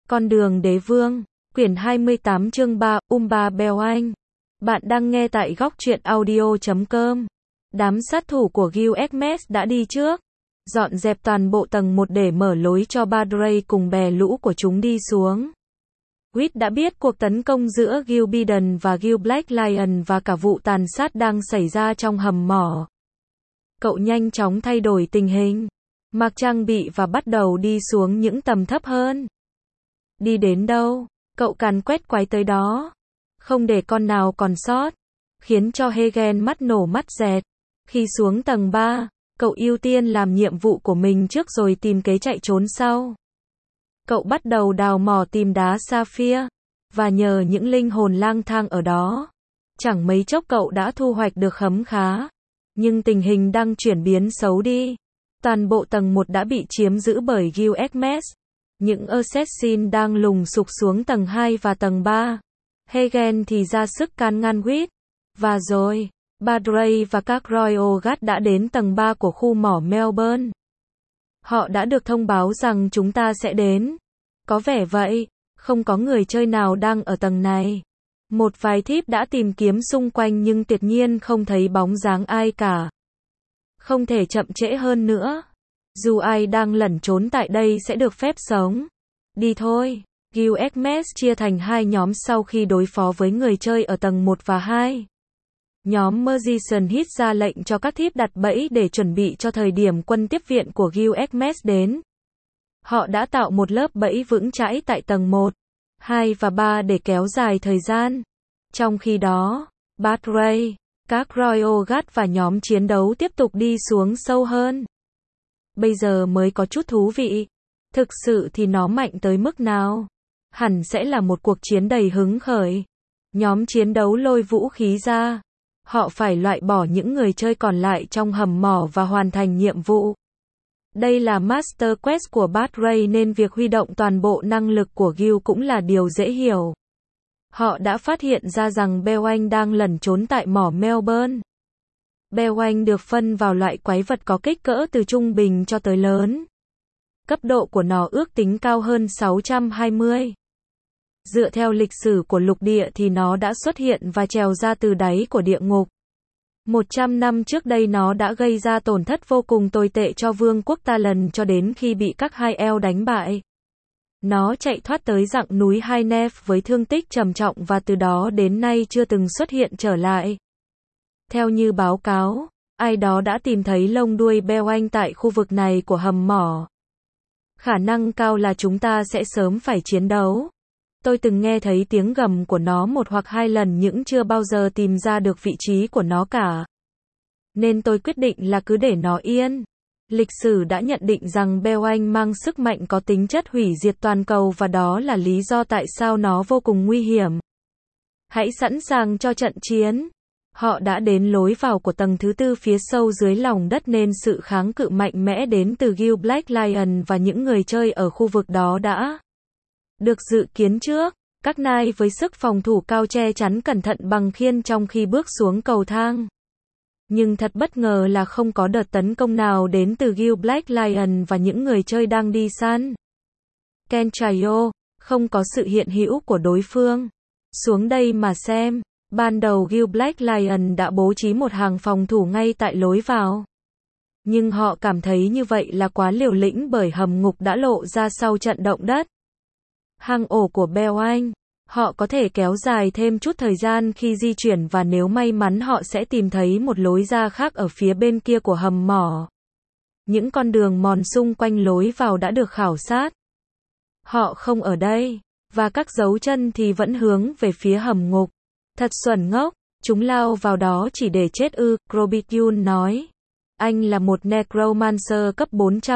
Con đường đế vương, quyển 28 chương 3, Umba Beoanh. Bạn đang nghe tại góc truyện audio.com. Đám sát thủ của Gilgamesh đã đi trước, dọn dẹp toàn bộ tầng 1 để mở lối cho Badrey cùng bè lũ của chúng đi xuống. Reed đã biết cuộc tấn công giữa Gilbiden và Gil Black Lion và cả vụ tàn sát đang xảy ra trong hầm mỏ. Cậu nhanh chóng thay đổi tình hình, mặc trang bị và bắt đầu đi xuống những tầm thấp hơn. Đi đến đâu, cậu càn quét quái tới đó, không để con nào còn sót, khiến cho Hegen mắt nổ mắt dẹt. Khi xuống tầng 3, cậu ưu tiên làm nhiệm vụ của mình trước rồi tìm kế chạy trốn sau. Cậu bắt đầu đào mỏ tìm đá sapphire, và nhờ những linh hồn lang thang ở đó, chẳng mấy chốc cậu đã thu hoạch được khấm khá. Nhưng tình hình đang chuyển biến xấu đi. Toàn bộ tầng 1 đã bị chiếm giữ bởi Gilgamesh. Những assassin đang lùng sục xuống tầng 2 và tầng 3. Hegen thì ra sức can ngăn Reed. Và rồi, Badrey và các Royal Guard đã đến tầng 3 của khu mỏ Melbourne. Họ đã được thông báo rằng chúng ta sẽ đến. Có vẻ vậy, không có người chơi nào đang ở tầng này. Một vài thiếp đã tìm kiếm xung quanh nhưng tuyệt nhiên không thấy bóng dáng ai cả. Không thể chậm trễ hơn nữa. Dù ai đang lẩn trốn tại đây sẽ được phép sống. Đi thôi. Gilgamesh chia thành hai nhóm sau khi đối phó với người chơi ở tầng 1 và 2. Nhóm Magician hít ra lệnh cho các thiếp đặt bẫy để chuẩn bị cho thời điểm quân tiếp viện của Gilgamesh đến. Họ đã tạo một lớp bẫy vững chãi tại tầng 1, 2 và 3 để kéo dài thời gian. Trong khi đó, Badrey, các Royal Guard và nhóm chiến đấu tiếp tục đi xuống sâu hơn. Bây giờ mới có chút thú vị. Thực sự thì nó mạnh tới mức nào? Hẳn sẽ là một cuộc chiến đầy hứng khởi. Nhóm chiến đấu lôi vũ khí ra. Họ phải loại bỏ những người chơi còn lại trong hầm mỏ và hoàn thành nhiệm vụ. Đây là Master Quest của Badrey nên việc huy động toàn bộ năng lực của Gil cũng là điều dễ hiểu. Họ đã phát hiện ra rằng Beoanh đang lẩn trốn tại mỏ Melbourne. Beoanh được phân vào loại quái vật có kích cỡ từ trung bình cho tới lớn. Cấp độ của nó ước tính cao hơn 620. Dựa theo lịch sử của lục địa thì nó đã xuất hiện và trèo ra từ đáy của địa ngục. 100 năm trước đây nó đã gây ra tổn thất vô cùng tồi tệ cho vương quốc Talon cho đến khi bị các hai eo đánh bại. Nó chạy thoát tới dặng núi Hynef với thương tích trầm trọng và từ đó đến nay chưa từng xuất hiện trở lại. Theo như báo cáo, ai đó đã tìm thấy lông đuôi Beoanh tại khu vực này của hầm mỏ. Khả năng cao là chúng ta sẽ sớm phải chiến đấu. Tôi từng nghe thấy tiếng gầm của nó một hoặc hai lần nhưng chưa bao giờ tìm ra được vị trí của nó cả. Nên tôi quyết định là cứ để nó yên. Lịch sử đã nhận định rằng Beoanh mang sức mạnh có tính chất hủy diệt toàn cầu và đó là lý do tại sao nó vô cùng nguy hiểm. Hãy sẵn sàng cho trận chiến. Họ đã đến lối vào của tầng thứ 4 phía sâu dưới lòng đất nên sự kháng cự mạnh mẽ đến từ Gil Black Lion và những người chơi ở khu vực đó đã được dự kiến trước. Các nai với sức phòng thủ cao che chắn cẩn thận bằng khiên trong khi bước xuống cầu thang. Nhưng thật bất ngờ là không có đợt tấn công nào đến từ Gil Black Lion và những người chơi đang đi săn. Kenchayo, không có sự hiện hữu của đối phương. Xuống đây mà xem. Ban đầu Gil Black Lion đã bố trí một hàng phòng thủ ngay tại lối vào. Nhưng họ cảm thấy như vậy là quá liều lĩnh bởi hầm ngục đã lộ ra sau trận động đất. Hang ổ của Beoanh. Họ có thể kéo dài thêm chút thời gian khi di chuyển và nếu may mắn họ sẽ tìm thấy một lối ra khác ở phía bên kia của hầm mỏ. Những con đường mòn xung quanh lối vào đã được khảo sát. Họ không ở đây, và các dấu chân thì vẫn hướng về phía hầm ngục. Thật xuẩn ngốc, chúng lao vào đó chỉ để chết ư, Grobityun nói. Anh là một Necromancer cấp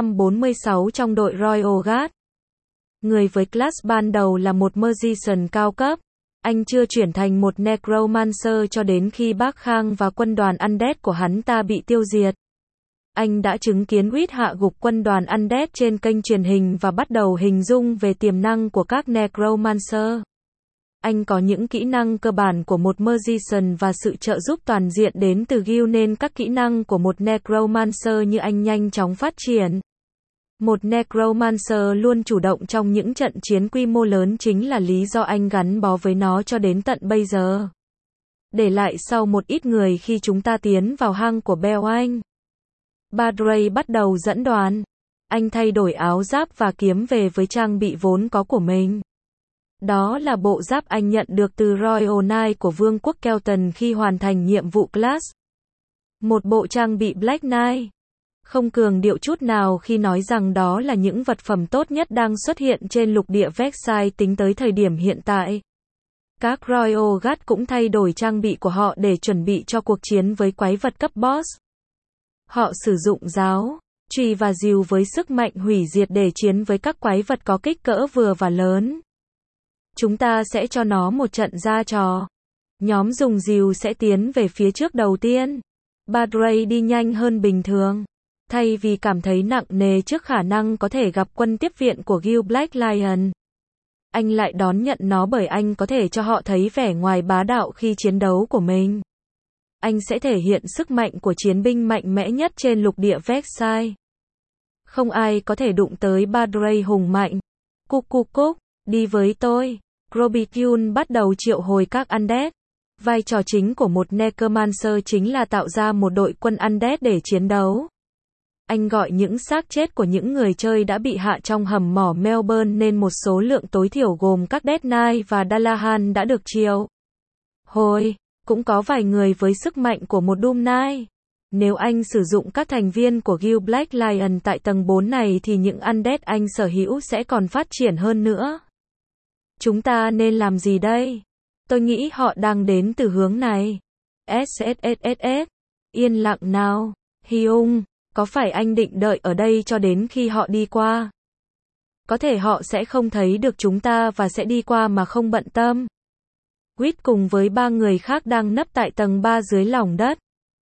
446 trong đội Royal Guard. Người với class ban đầu là một Magician cao cấp. Anh chưa chuyển thành một Necromancer cho đến khi Bác Khang và quân đoàn Undead của hắn ta bị tiêu diệt. Anh đã chứng kiến Reed hạ gục quân đoàn Undead trên kênh truyền hình và bắt đầu hình dung về tiềm năng của các Necromancer. Anh có những kỹ năng cơ bản của một Magician và sự trợ giúp toàn diện đến từ Gil nên các kỹ năng của một Necromancer như anh nhanh chóng phát triển. Một Necromancer luôn chủ động trong những trận chiến quy mô lớn chính là lý do anh gắn bó với nó cho đến tận bây giờ. Để lại sau một ít người khi chúng ta tiến vào hang của Belwain. Badray bắt đầu dẫn đoàn. Anh thay đổi áo giáp và kiếm về với trang bị vốn có của mình. Đó là bộ giáp anh nhận được từ Royal Knight của Vương quốc Kelton khi hoàn thành nhiệm vụ Class. Một bộ trang bị Black Knight. Không cường điệu chút nào khi nói rằng đó là những vật phẩm tốt nhất đang xuất hiện trên lục địa Vexai tính tới thời điểm hiện tại. Các Royal Guard cũng thay đổi trang bị của họ để chuẩn bị cho cuộc chiến với quái vật cấp boss. Họ sử dụng giáo, chùy và rìu với sức mạnh hủy diệt để chiến với các quái vật có kích cỡ vừa và lớn. Chúng ta sẽ cho nó một trận ra trò. Nhóm dùng rìu sẽ tiến về phía trước đầu tiên. Badray đi nhanh hơn bình thường. Thay vì cảm thấy nặng nề trước khả năng có thể gặp quân tiếp viện của Guild Black Lion, anh lại đón nhận nó bởi anh có thể cho họ thấy vẻ ngoài bá đạo khi chiến đấu của mình. Anh sẽ thể hiện sức mạnh của chiến binh mạnh mẽ nhất trên lục địa Vexai. Không ai có thể đụng tới Badray hùng mạnh. Cúc cúc cúc, đi với tôi. Grobityun bắt đầu triệu hồi các Undead. Vai trò chính của một Necromancer chính là tạo ra một đội quân Undead để chiến đấu. Anh gọi những xác chết của những người chơi đã bị hạ trong hầm mỏ Melbourne nên một số lượng tối thiểu gồm các Dead Knight và Dalahan đã được triệu hồi. Cũng có vài người với sức mạnh của một Doom Knight. Nếu anh sử dụng các thành viên của Guild Black Lion tại tầng 4 này thì những Undead anh sở hữu sẽ còn phát triển hơn nữa. Chúng ta nên làm gì đây? Tôi nghĩ họ đang đến từ hướng này. SSSSS. Yên lặng nào. Hyung, có phải anh định đợi ở đây cho đến khi họ đi qua? Có thể họ sẽ không thấy được chúng ta và sẽ đi qua mà không bận tâm. Quýt cùng với 3 người khác đang nấp tại tầng 3 dưới lòng đất.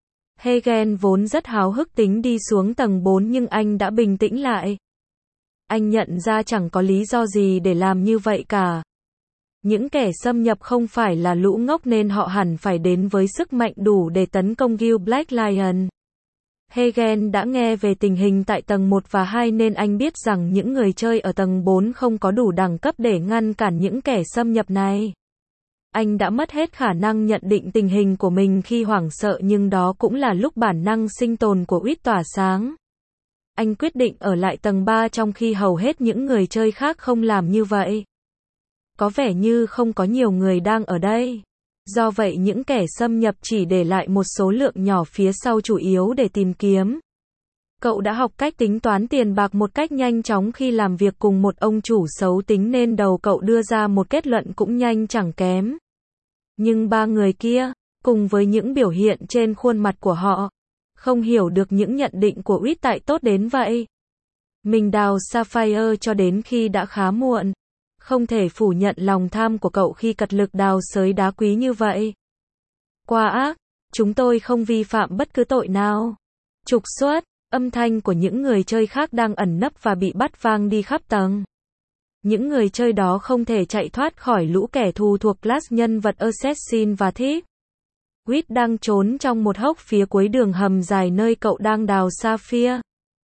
Hagen vốn rất háo hức tính đi xuống tầng 4 nhưng anh đã bình tĩnh lại. Anh nhận ra chẳng có lý do gì để làm như vậy cả. Những kẻ xâm nhập không phải là lũ ngốc nên họ hẳn phải đến với sức mạnh đủ để tấn công Guild Black Lion. Hagen đã nghe về tình hình tại tầng 1 và 2 nên anh biết rằng những người chơi ở tầng 4 không có đủ đẳng cấp để ngăn cản những kẻ xâm nhập này. Anh đã mất hết khả năng nhận định tình hình của mình khi hoảng sợ nhưng đó cũng là lúc bản năng sinh tồn của Quýt tỏa sáng. Anh quyết định ở lại tầng 3 trong khi hầu hết những người chơi khác không làm như vậy. Có vẻ như không có nhiều người đang ở đây. Do vậy những kẻ xâm nhập chỉ để lại một số lượng nhỏ phía sau chủ yếu để tìm kiếm. Cậu đã học cách tính toán tiền bạc một cách nhanh chóng khi làm việc cùng một ông chủ xấu tính nên đầu cậu đưa ra một kết luận cũng nhanh chẳng kém. Nhưng 3 người kia, cùng với những biểu hiện trên khuôn mặt của họ, không hiểu được những nhận định của Quýt tại tốt đến vậy. Mình đào Sapphire cho đến khi đã khá muộn. Không thể phủ nhận lòng tham của cậu khi cật lực đào xới đá quý như vậy. Quá ác, chúng tôi không vi phạm bất cứ tội nào. Trục xuất, âm thanh của những người chơi khác đang ẩn nấp và bị bắt vang đi khắp tầng. Những người chơi đó không thể chạy thoát khỏi lũ kẻ thù thuộc class nhân vật Assassin và Thief. Quýt đang trốn trong một hốc phía cuối đường hầm dài nơi cậu đang đào Sapphire.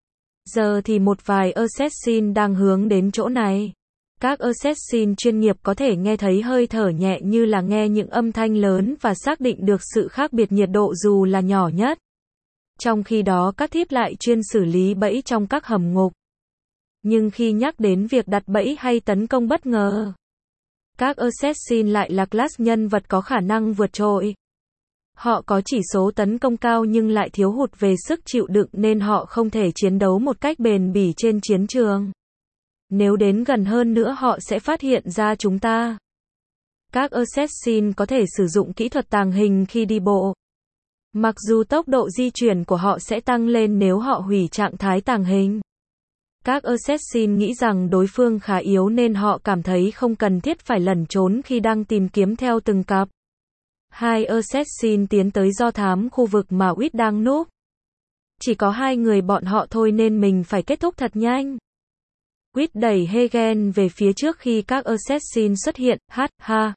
Giờ thì một vài Assassin đang hướng đến chỗ này. Các Assassin chuyên nghiệp có thể nghe thấy hơi thở nhẹ như là nghe những âm thanh lớn và xác định được sự khác biệt nhiệt độ dù là nhỏ nhất. Trong khi đó các Thief lại chuyên xử lý bẫy trong các hầm ngục. Nhưng khi nhắc đến việc đặt bẫy hay tấn công bất ngờ, các Assassin lại là class nhân vật có khả năng vượt trội. Họ có chỉ số tấn công cao nhưng lại thiếu hụt về sức chịu đựng nên họ không thể chiến đấu một cách bền bỉ trên chiến trường. Nếu đến gần hơn nữa họ sẽ phát hiện ra chúng ta. Các Assassin có thể sử dụng kỹ thuật tàng hình khi đi bộ. Mặc dù tốc độ di chuyển của họ sẽ tăng lên nếu họ hủy trạng thái tàng hình. Các Assassin nghĩ rằng đối phương khá yếu nên họ cảm thấy không cần thiết phải lẩn trốn khi đang tìm kiếm theo từng cặp. 2 Assassin tiến tới do thám khu vực mà Quýt đang núp. Chỉ có 2 người bọn họ thôi nên mình phải kết thúc thật nhanh. Quýt đẩy Hagen về phía trước khi các Assassin xuất hiện, ha.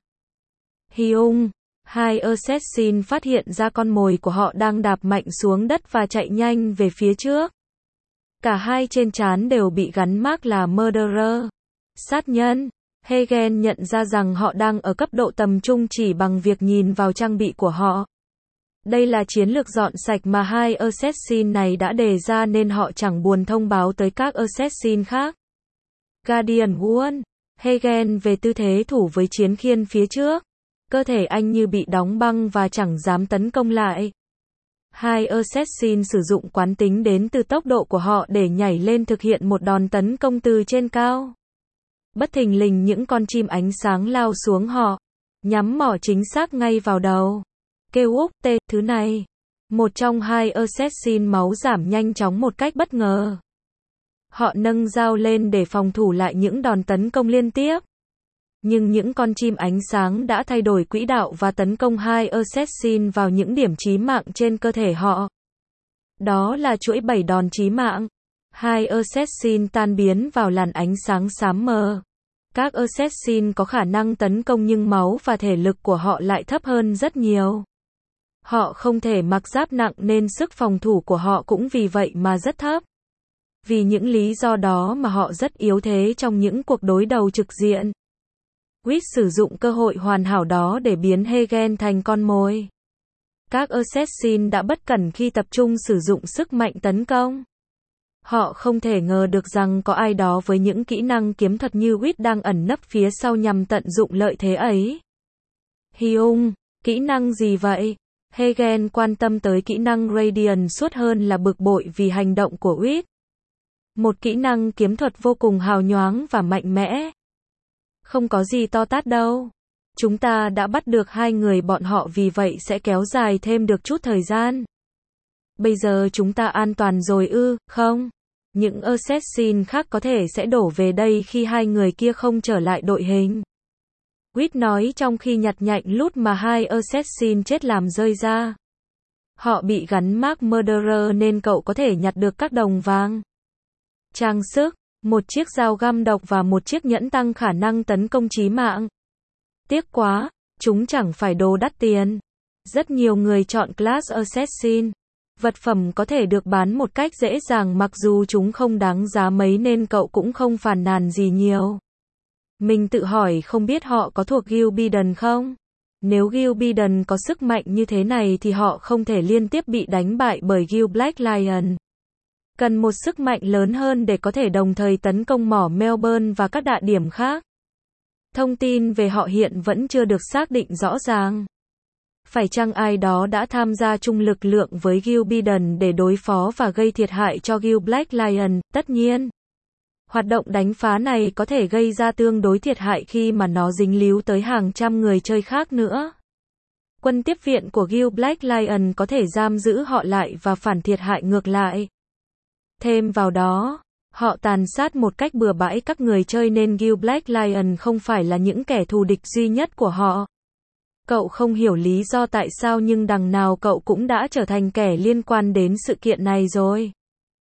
Hyung, 2 Assassin phát hiện ra con mồi của họ đang đạp mạnh xuống đất và chạy nhanh về phía trước. Cả hai trên trán đều bị gắn mác là murderer, sát nhân. Hagen nhận ra rằng họ đang ở cấp độ tầm trung chỉ bằng việc nhìn vào trang bị của họ. Đây là chiến lược dọn sạch mà hai assassin này đã đề ra nên họ chẳng buồn thông báo tới các assassin khác. Guardian One. Hagen về tư thế thủ với chiến khiên phía trước. Cơ thể anh như bị đóng băng và chẳng dám tấn công lại. Hai assassin sử dụng quán tính đến từ tốc độ của họ để nhảy lên thực hiện một đòn tấn công từ trên cao. Bất thình lình những con chim ánh sáng lao xuống họ, nhắm mỏ chính xác ngay vào đầu. Kêu úc tê, thứ này. Một trong hai assassin máu giảm nhanh chóng một cách bất ngờ. Họ nâng dao lên để phòng thủ lại những đòn tấn công liên tiếp. Nhưng những con chim ánh sáng đã thay đổi quỹ đạo và tấn công hai assassin vào những điểm chí mạng trên cơ thể họ. Đó là chuỗi 7 đòn chí mạng. Hai assassin tan biến vào làn ánh sáng xám mờ. Các assassin có khả năng tấn công nhưng máu và thể lực của họ lại thấp hơn rất nhiều. Họ không thể mặc giáp nặng nên sức phòng thủ của họ cũng vì vậy mà rất thấp. Vì những lý do đó mà họ rất yếu thế trong những cuộc đối đầu trực diện. Witt sử dụng cơ hội hoàn hảo đó để biến Hagen thành con mồi. Các assassin đã bất cẩn khi tập trung sử dụng sức mạnh tấn công. Họ không thể ngờ được rằng có ai đó với những kỹ năng kiếm thuật như Witt đang ẩn nấp phía sau nhằm tận dụng lợi thế ấy. Hyung, kỹ năng gì vậy? Hagen quan tâm tới kỹ năng Radiant suốt hơn là bực bội vì hành động của Witt. Một kỹ năng kiếm thuật vô cùng hào nhoáng và mạnh mẽ. Không có gì to tát đâu. Chúng ta đã bắt được hai người bọn họ vì vậy sẽ kéo dài thêm được chút thời gian. Bây giờ chúng ta an toàn rồi ư, không? Những assassin khác có thể sẽ đổ về đây khi hai người kia không trở lại đội hình. Witt nói trong khi nhặt nhạnh loot mà hai assassin chết làm rơi ra. Họ bị gắn mác murderer nên cậu có thể nhặt được các đồng vàng. Trang sức, một chiếc dao găm độc và một chiếc nhẫn tăng khả năng tấn công chí mạng. Tiếc quá, chúng chẳng phải đồ đắt tiền. Rất nhiều người chọn class assassin. Vật phẩm có thể được bán một cách dễ dàng mặc dù chúng không đáng giá mấy nên cậu cũng không phàn nàn gì nhiều. Mình tự hỏi không biết họ có thuộc Guild Bidden không? Nếu Guild Bidden có sức mạnh như thế này thì họ không thể liên tiếp bị đánh bại bởi Guild Black Lion. Cần một sức mạnh lớn hơn để có thể đồng thời tấn công mỏ Melbourne và các địa điểm khác. Thông tin về họ hiện vẫn chưa được xác định rõ ràng. Phải chăng ai đó đã tham gia chung lực lượng với Guild Bidden để đối phó và gây thiệt hại cho Guild Black Lion? Tất nhiên. Hoạt động đánh phá này có thể gây ra tương đối thiệt hại khi mà nó dính líu tới hàng trăm người chơi khác nữa. Quân tiếp viện của Guild Black Lion có thể giam giữ họ lại và phản thiệt hại ngược lại. Thêm vào đó, họ tàn sát một cách bừa bãi các người chơi nên Guild Black Lion không phải là những kẻ thù địch duy nhất của họ. Cậu không hiểu lý do tại sao nhưng đằng nào cậu cũng đã trở thành kẻ liên quan đến sự kiện này rồi.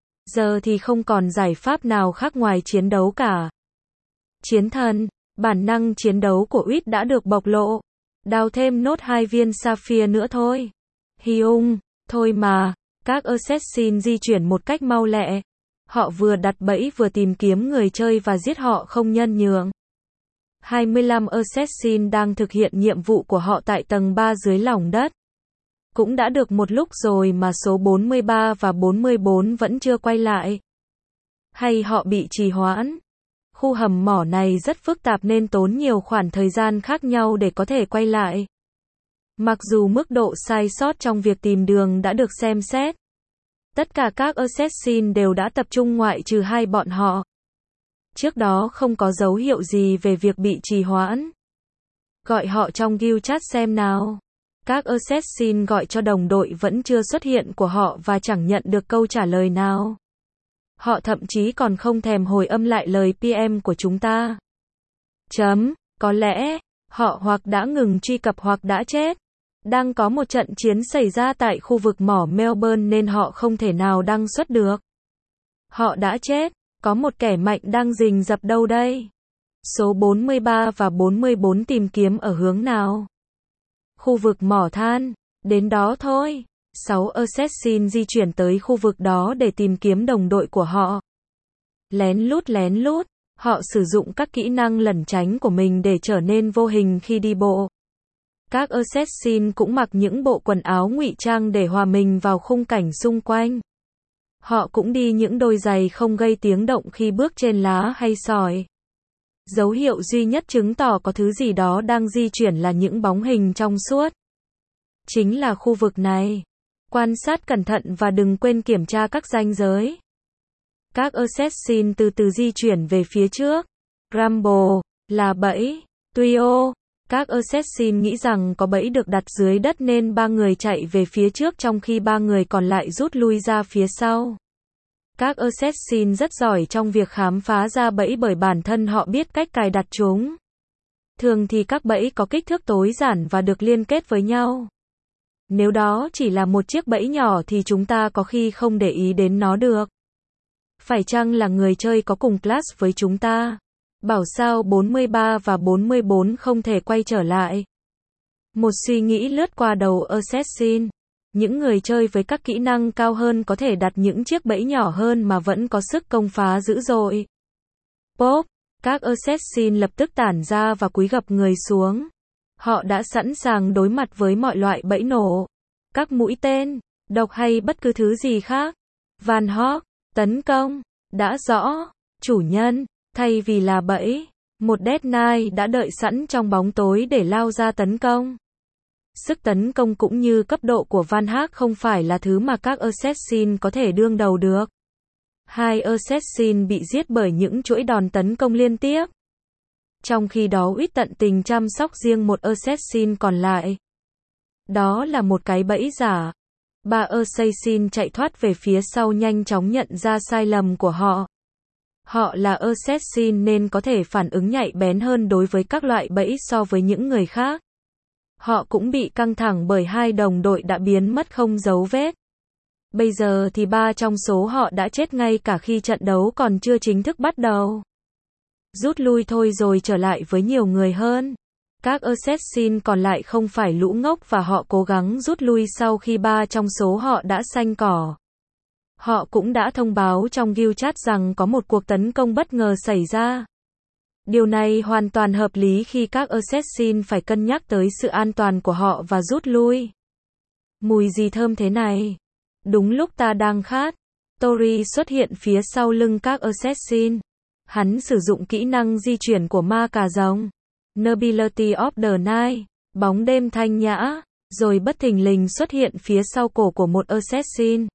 Giờ thì không còn giải pháp nào khác ngoài chiến đấu cả. Chiến thần, bản năng chiến đấu của Witt đã được bộc lộ. Đào thêm nốt 2 viên sapphire nữa thôi. Hyung, thôi mà, các assassin di chuyển một cách mau lẹ. Họ vừa đặt bẫy vừa tìm kiếm người chơi và giết họ không nhân nhượng. 25 assassin đang thực hiện nhiệm vụ của họ tại tầng 3 dưới lòng đất. Cũng đã được một lúc rồi mà số 43 và 44 vẫn chưa quay lại. Hay họ bị trì hoãn? Khu hầm mỏ này rất phức tạp nên tốn nhiều khoảng thời gian khác nhau để có thể quay lại. Mặc dù mức độ sai sót trong việc tìm đường đã được xem xét. Tất cả các assassin đều đã tập trung ngoại trừ hai bọn họ. Trước đó không có dấu hiệu gì về việc bị trì hoãn. Gọi họ trong guild chat xem nào. Các assassin gọi cho đồng đội vẫn chưa xuất hiện của họ và chẳng nhận được câu trả lời nào. Họ thậm chí còn không thèm hồi âm lại lời PM của chúng ta. Có lẽ, họ hoặc đã ngừng truy cập hoặc đã chết. Đang có một trận chiến xảy ra tại khu vực mỏ Melbourne nên họ không thể nào đăng xuất được. Họ đã chết, có một kẻ mạnh đang rình rập đâu đây? Số 43 và 44 tìm kiếm ở hướng nào? Khu vực mỏ than, đến đó thôi. 6 assassin di chuyển tới khu vực đó để tìm kiếm đồng đội của họ. Lén lút, họ sử dụng các kỹ năng lẩn tránh của mình để trở nên vô hình khi đi bộ. Các assassin cũng mặc những bộ quần áo ngụy trang để hòa mình vào khung cảnh xung quanh. Họ cũng đi những đôi giày không gây tiếng động khi bước trên lá hay sỏi. Dấu hiệu duy nhất chứng tỏ có thứ gì đó đang di chuyển là những bóng hình trong suốt. Chính là khu vực này. Quan sát cẩn thận và đừng quên kiểm tra các ranh giới. Các assassin từ từ di chuyển về phía trước. Rumble là bẫy. Tuyô. Các assassin nghĩ rằng có bẫy được đặt dưới đất nên 3 người chạy về phía trước trong khi 3 người còn lại rút lui ra phía sau. Các assassin rất giỏi trong việc khám phá ra bẫy bởi bản thân họ biết cách cài đặt chúng. Thường thì các bẫy có kích thước tối giản và được liên kết với nhau. Nếu đó chỉ là một chiếc bẫy nhỏ thì chúng ta có khi không để ý đến nó được. Phải chăng là người chơi có cùng class với chúng ta? Bảo sao 43 và 44 không thể quay trở lại? Một suy nghĩ lướt qua đầu assassin. Những người chơi với các kỹ năng cao hơn có thể đặt những chiếc bẫy nhỏ hơn mà vẫn có sức công phá dữ dội. Pop, các assassin lập tức tản ra và cúi gập người xuống. Họ đã sẵn sàng đối mặt với mọi loại bẫy nổ, các mũi tên, độc hay bất cứ thứ gì khác. Van Hawk, tấn công, đã rõ, chủ nhân, thay vì là bẫy, một Death Knight đã đợi sẵn trong bóng tối để lao ra tấn công. Sức tấn công cũng như cấp độ của Van Hawk không phải là thứ mà các assassin có thể đương đầu được. 2 assassin bị giết bởi những chuỗi đòn tấn công liên tiếp. Trong khi đó Wit tận tình chăm sóc riêng một assassin còn lại. Đó là một cái bẫy giả. 3 assassin chạy thoát về phía sau nhanh chóng nhận ra sai lầm của họ. Họ là assassin nên có thể phản ứng nhạy bén hơn đối với các loại bẫy so với những người khác. Họ cũng bị căng thẳng bởi 2 đồng đội đã biến mất không dấu vết. Bây giờ thì 3 trong số họ đã chết ngay cả khi trận đấu còn chưa chính thức bắt đầu. Rút lui thôi rồi trở lại với nhiều người hơn. Các assassin còn lại không phải lũ ngốc và họ cố gắng rút lui sau khi 3 trong số họ đã xanh cỏ. Họ cũng đã thông báo trong guild chat rằng có một cuộc tấn công bất ngờ xảy ra. Điều này hoàn toàn hợp lý khi các assassin phải cân nhắc tới sự an toàn của họ và rút lui. Mùi gì thơm thế này? Đúng lúc ta đang khát. Tori xuất hiện phía sau lưng các assassin. Hắn sử dụng kỹ năng di chuyển của ma cà rồng. Nobility of the Night. Bóng đêm thanh nhã. Rồi bất thình lình xuất hiện phía sau cổ của một assassin.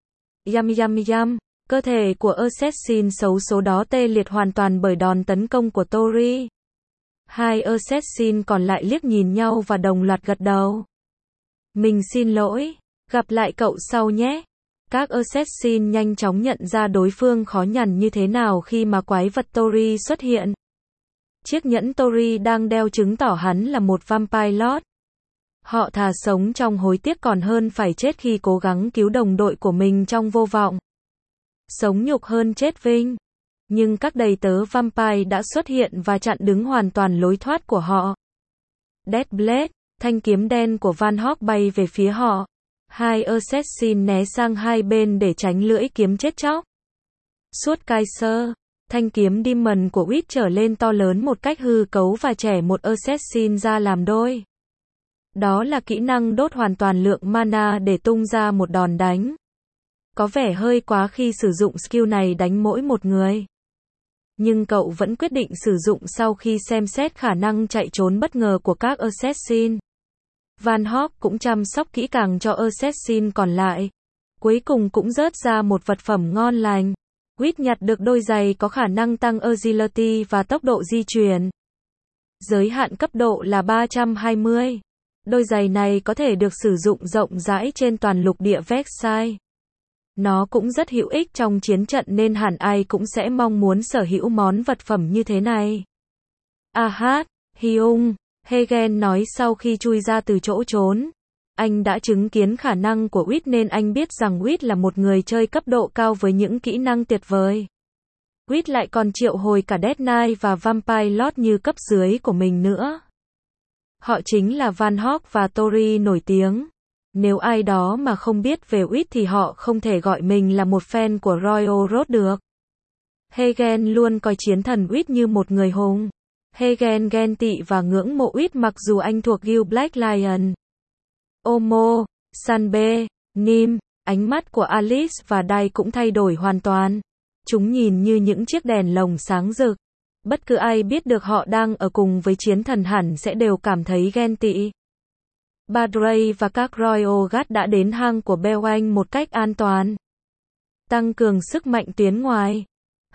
Yum. Cơ thể của assassin xấu số đó tê liệt hoàn toàn bởi đòn tấn công của Tori. 2 assassin còn lại liếc nhìn nhau và đồng loạt gật đầu. Mình xin lỗi, gặp lại cậu sau nhé. Các assassin nhanh chóng nhận ra đối phương khó nhằn như thế nào khi mà quái vật Tori xuất hiện. Chiếc nhẫn Tori đang đeo chứng tỏ hắn là một vampire lord. Họ thà sống trong hối tiếc còn hơn phải chết khi cố gắng cứu đồng đội của mình trong vô vọng. Sống nhục hơn chết vinh. Nhưng các đầy tớ vampire đã xuất hiện và chặn đứng hoàn toàn lối thoát của họ. Deathblade, thanh kiếm đen của Van Hawk bay về phía họ. 2 assassin né sang hai bên để tránh lưỡi kiếm chết chóc. Suốt Kaiser, thanh kiếm Demon của Wit trở lên to lớn một cách hư cấu và chẻ một assassin ra làm đôi. Đó là kỹ năng đốt hoàn toàn lượng mana để tung ra một đòn đánh. Có vẻ hơi quá khi sử dụng skill này đánh mỗi một người. Nhưng cậu vẫn quyết định sử dụng sau khi xem xét khả năng chạy trốn bất ngờ của các assassin. Van Hawk cũng chăm sóc kỹ càng cho assassin còn lại. Cuối cùng cũng rớt ra một vật phẩm ngon lành. Wit nhặt được đôi giày có khả năng tăng agility và tốc độ di chuyển. Giới hạn cấp độ là 320. Đôi giày này có thể được sử dụng rộng rãi trên toàn lục địa Vexai. Nó cũng rất hữu ích trong chiến trận nên hẳn ai cũng sẽ mong muốn sở hữu món vật phẩm như thế này. Hyung, Hegen nói sau khi chui ra từ chỗ trốn. Anh đã chứng kiến khả năng của Wit nên anh biết rằng Wit là một người chơi cấp độ cao với những kỹ năng tuyệt vời. Wit lại còn triệu hồi cả Death Knight và Vampire Lord như cấp dưới của mình nữa. Họ chính là Van Hawk và Tori nổi tiếng. Nếu ai đó mà không biết về Usyk thì họ không thể gọi mình là một fan của Royal Road được. Hagen luôn coi chiến thần Usyk như một người hùng. Hagen ghen tị và ngưỡng mộ Usyk mặc dù anh thuộc guild Black Lion. Omo, Sanbe, Nim, ánh mắt của Alice và Dai cũng thay đổi hoàn toàn. Chúng nhìn như những chiếc đèn lồng sáng rực. Bất cứ ai biết được họ đang ở cùng với chiến thần hẳn sẽ đều cảm thấy ghen tị. Badrey và các Royal Guard đã đến hang của Beowain một cách an toàn. Tăng cường sức mạnh tuyến ngoài.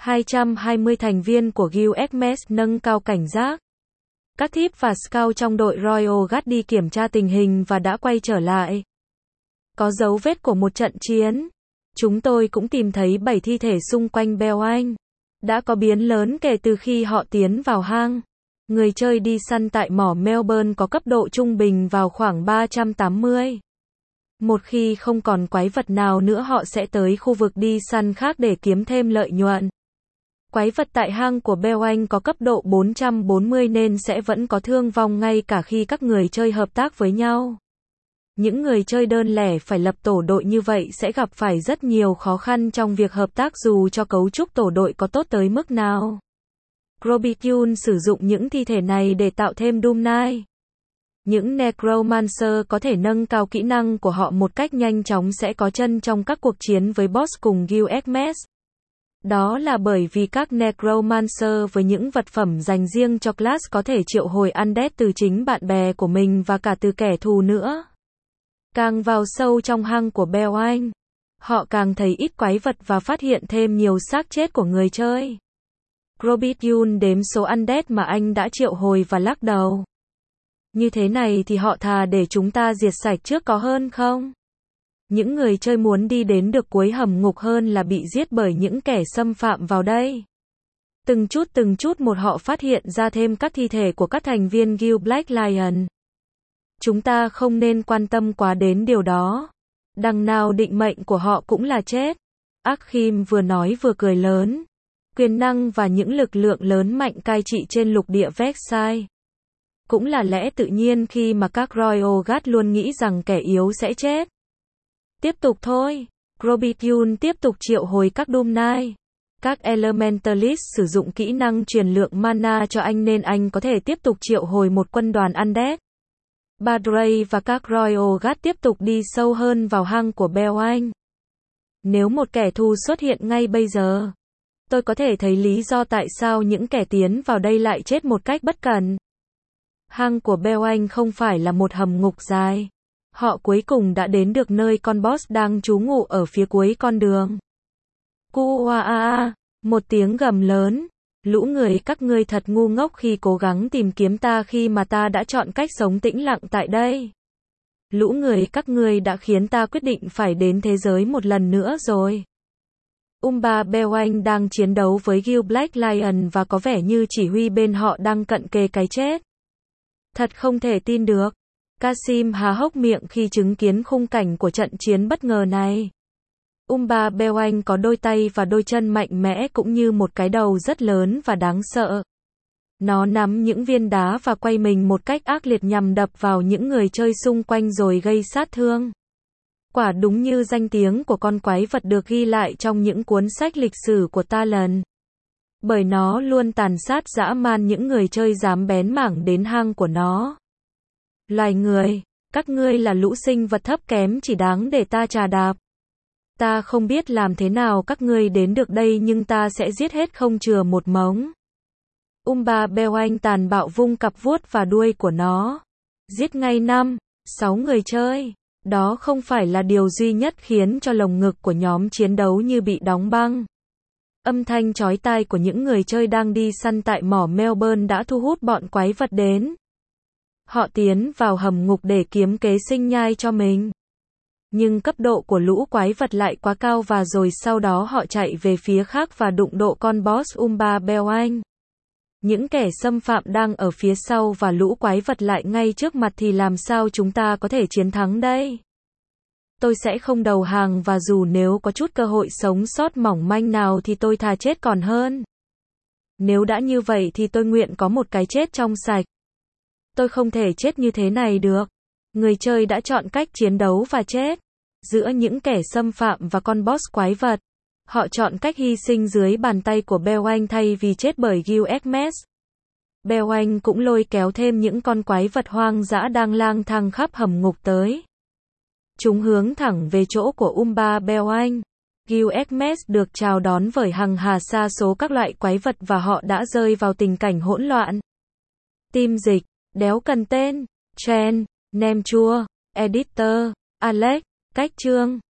220 thành viên của Guild Hermes nâng cao cảnh giác. Các thiếp và scout trong đội Royal Guard đi kiểm tra tình hình và đã quay trở lại. Có dấu vết của một trận chiến. Chúng tôi cũng tìm thấy 7 thi thể xung quanh Beowain. Đã có biến lớn kể từ khi họ tiến vào hang. Người chơi đi săn tại mỏ Melbourne có cấp độ trung bình vào khoảng 380. Một khi không còn quái vật nào nữa họ sẽ tới khu vực đi săn khác để kiếm thêm lợi nhuận. Quái vật tại hang của Beowain có cấp độ 440 nên sẽ vẫn có thương vong ngay cả khi các người chơi hợp tác với nhau. Những người chơi đơn lẻ phải lập tổ đội như vậy sẽ gặp phải rất nhiều khó khăn trong việc hợp tác dù cho cấu trúc tổ đội có tốt tới mức nào. Grobikyun sử dụng những thi thể này để tạo thêm Doom Knight. Những Necromancer có thể nâng cao kỹ năng của họ một cách nhanh chóng sẽ có chân trong các cuộc chiến với boss cùng Guild Hermes. Đó là bởi vì các Necromancer với những vật phẩm dành riêng cho class có thể triệu hồi undead từ chính bạn bè của mình và cả từ kẻ thù nữa. Càng vào sâu trong hang của Beowain, họ càng thấy ít quái vật và phát hiện thêm nhiều xác chết của người chơi. Grobikyun đếm số undead mà anh đã triệu hồi và lắc đầu. Như thế này thì họ thà để chúng ta diệt sạch trước có hơn không? Những người chơi muốn đi đến được cuối hầm ngục hơn là bị giết bởi những kẻ xâm phạm vào đây. Từng chút một họ phát hiện ra thêm các thi thể của các thành viên Guild Black Lion. Chúng ta không nên quan tâm quá đến điều đó. Đằng nào định mệnh của họ cũng là chết. Akhim vừa nói vừa cười lớn. Quyền năng và những lực lượng lớn mạnh cai trị trên lục địa Vexai. Cũng là lẽ tự nhiên khi mà các Royal Guard luôn nghĩ rằng kẻ yếu sẽ chết. Tiếp tục thôi. Grobikyun tiếp tục triệu hồi các Doom Knight. Các Elementalist sử dụng kỹ năng truyền lượng mana cho anh nên anh có thể tiếp tục triệu hồi một quân đoàn undead. Badrey và các Royal Guard tiếp tục đi sâu hơn vào hang của Beowain. Nếu một kẻ thù xuất hiện ngay bây giờ, tôi có thể thấy lý do tại sao những kẻ tiến vào đây lại chết một cách bất cẩn. Hang của Beowain không phải là một hầm ngục dài. Họ cuối cùng đã đến được nơi con boss đang trú ngụ ở phía cuối con đường. Kuaa, một tiếng gầm lớn. Lũ người các ngươi thật ngu ngốc khi cố gắng tìm kiếm ta khi mà ta đã chọn cách sống tĩnh lặng tại đây. Lũ người các ngươi đã khiến ta quyết định phải đến thế giới một lần nữa rồi. Umba Beowain đang chiến đấu với Guild Black Lion và có vẻ như chỉ huy bên họ đang cận kề cái chết. Thật không thể tin được. Kasim há hốc miệng khi chứng kiến khung cảnh của trận chiến bất ngờ này. Umba Beowain có đôi tay và đôi chân mạnh mẽ cũng như một cái đầu rất lớn và đáng sợ. Nó nắm những viên đá và quay mình một cách ác liệt nhằm đập vào những người chơi xung quanh rồi gây sát thương. Quả đúng như danh tiếng của con quái vật được ghi lại trong những cuốn sách lịch sử của Talon. Bởi nó luôn tàn sát dã man những người chơi dám bén mảng đến hang của nó. Loài người, các ngươi là lũ sinh vật thấp kém chỉ đáng để ta trà đạp. Ta không biết làm thế nào các ngươi đến được đây nhưng ta sẽ giết hết không chừa một mống. Umba Beowain tàn bạo vung cặp vuốt và đuôi của nó. Giết ngay 5-6 người chơi. Đó không phải là điều duy nhất khiến cho lồng ngực của nhóm chiến đấu như bị đóng băng. Âm thanh chói tai của những người chơi đang đi săn tại mỏ Melbourne đã thu hút bọn quái vật đến. Họ tiến vào hầm ngục để kiếm kế sinh nhai cho mình. Nhưng cấp độ của lũ quái vật lại quá cao và rồi sau đó họ chạy về phía khác và đụng độ con boss Umba Beowain. Những kẻ xâm phạm đang ở phía sau và lũ quái vật lại ngay trước mặt thì làm sao chúng ta có thể chiến thắng đây? Tôi sẽ không đầu hàng và dù nếu có chút cơ hội sống sót mỏng manh nào thì tôi thà chết còn hơn. Nếu đã như vậy thì tôi nguyện có một cái chết trong sạch. Tôi không thể chết như thế này được. Người chơi đã chọn cách chiến đấu và chết giữa những kẻ xâm phạm và con boss quái vật. Họ chọn cách hy sinh dưới bàn tay của Beoanh thay vì chết bởi Gilgamesh. Beoanh cũng lôi kéo thêm những con quái vật hoang dã đang lang thang khắp hầm ngục tới. Chúng hướng thẳng về chỗ của Umbar Beoanh. Gilgamesh được chào đón bởi hằng hà sa số các loại quái vật và họ đã rơi vào tình cảnh hỗn loạn. Team dịch, đéo cần tên, Chen, Nem chua, Editor, Alex, cách chương.